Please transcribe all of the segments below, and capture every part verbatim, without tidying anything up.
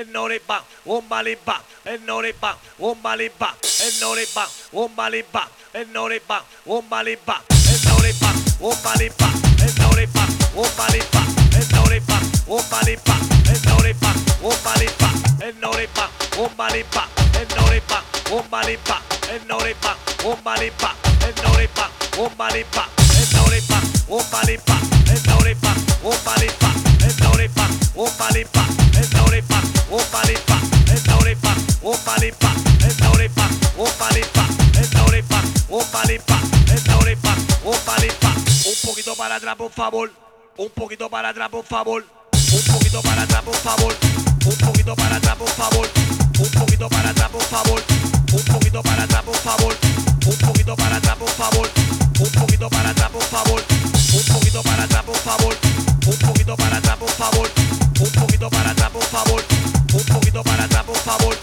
el noripa, un balipa, el noripa, un balipa, el noripa, un balipa, el noripa, un balipa, el noripa, un balipa, el noripa, un balipa, el noripa, un balipa, el noripa, un balipa, el noripa, un balipa, el noripa, un balipa, el noripa, un balipa, el noripa, un balipa, el noripa, un balipa, el noripa, un balipa, el noripa, un balipa, el noripa, un balipa, el noripa, un balipa, el noripa, un balipa, el noripa, un balipa, el noripa, un balipa. Un poquito para atrás, por favor. Un poquito para atrás, por favor. Un poquito para atrás, por favor. Un poquito para atrás, por favor. Un poquito para atrás, por favor. Un poquito para atrás, por favor. Un poquito para atrás, por favor. Un poquito para atrás, por favor. Un poquito para atrás, por favor. Un poquito para atrás, por favor. Un poquito para atrás, por favor. Un poquito para atrás, por favor.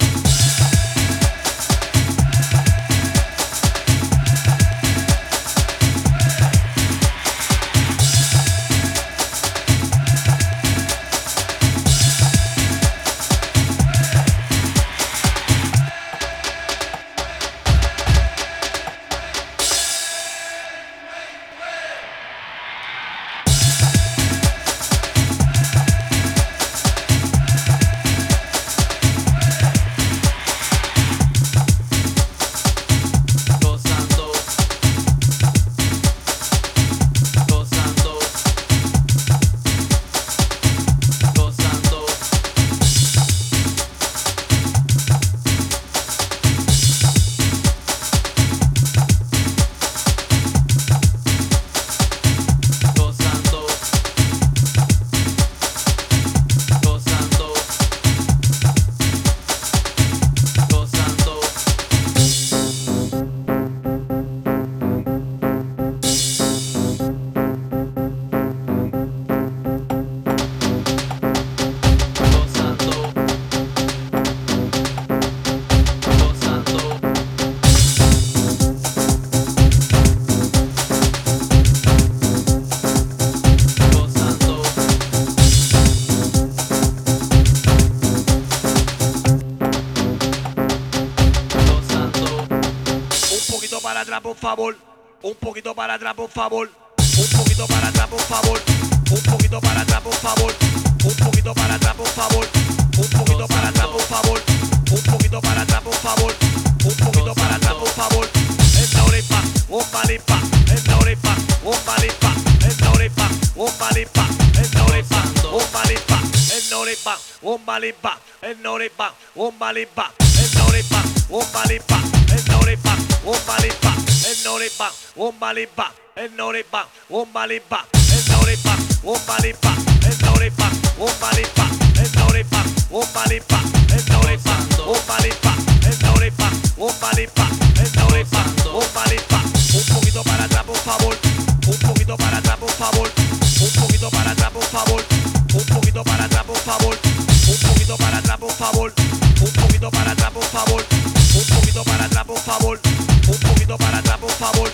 Para atrás, por favor. Un poquito para atrás, por favor. Un poquito para atrás, por favor. Un poquito para atrás, por favor. Un poquito para atrás, por favor. Un poquito para atrás, por favor. Un poquito para atrás, por favor. Un poquito para atrás, por favor. El noripa, un balipa. El noripa, un balipa. El noripa, un balipa. El noripa, un balipa. El noripa, un balipa. El noripa, un balipa. El noripa, un balipa. El noripa, un balipa. El noripa, un balipa. El noripa, un balipa. El noripa, un balipa. El noripa, un balipa. El noripa, un balipa. El noripa, un balipa. El noripa, un balipa. El noripa, un balipa. Un poquito para atrás, por favor. Un poquito para atrás, por favor. Un poquito para atrás, por favor. Un poquito para atrás, por favor. Un poquito para atrás, por favor. Un poquito para atrás, por favor. Un poquito para atrás, por favor. Un poquito para atrás, por favor.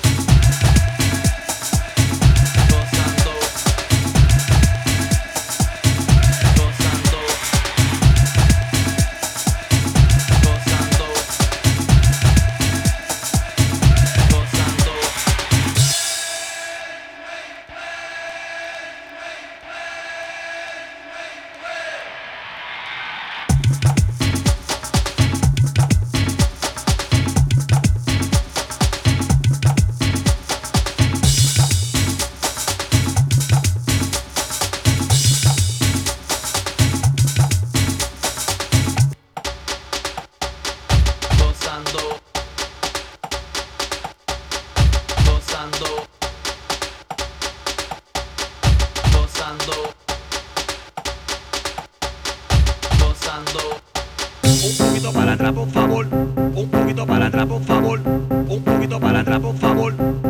Un poquito para atrás, por favor. Un poquito para atrás, por favor. Un poquito para atrás, por favor.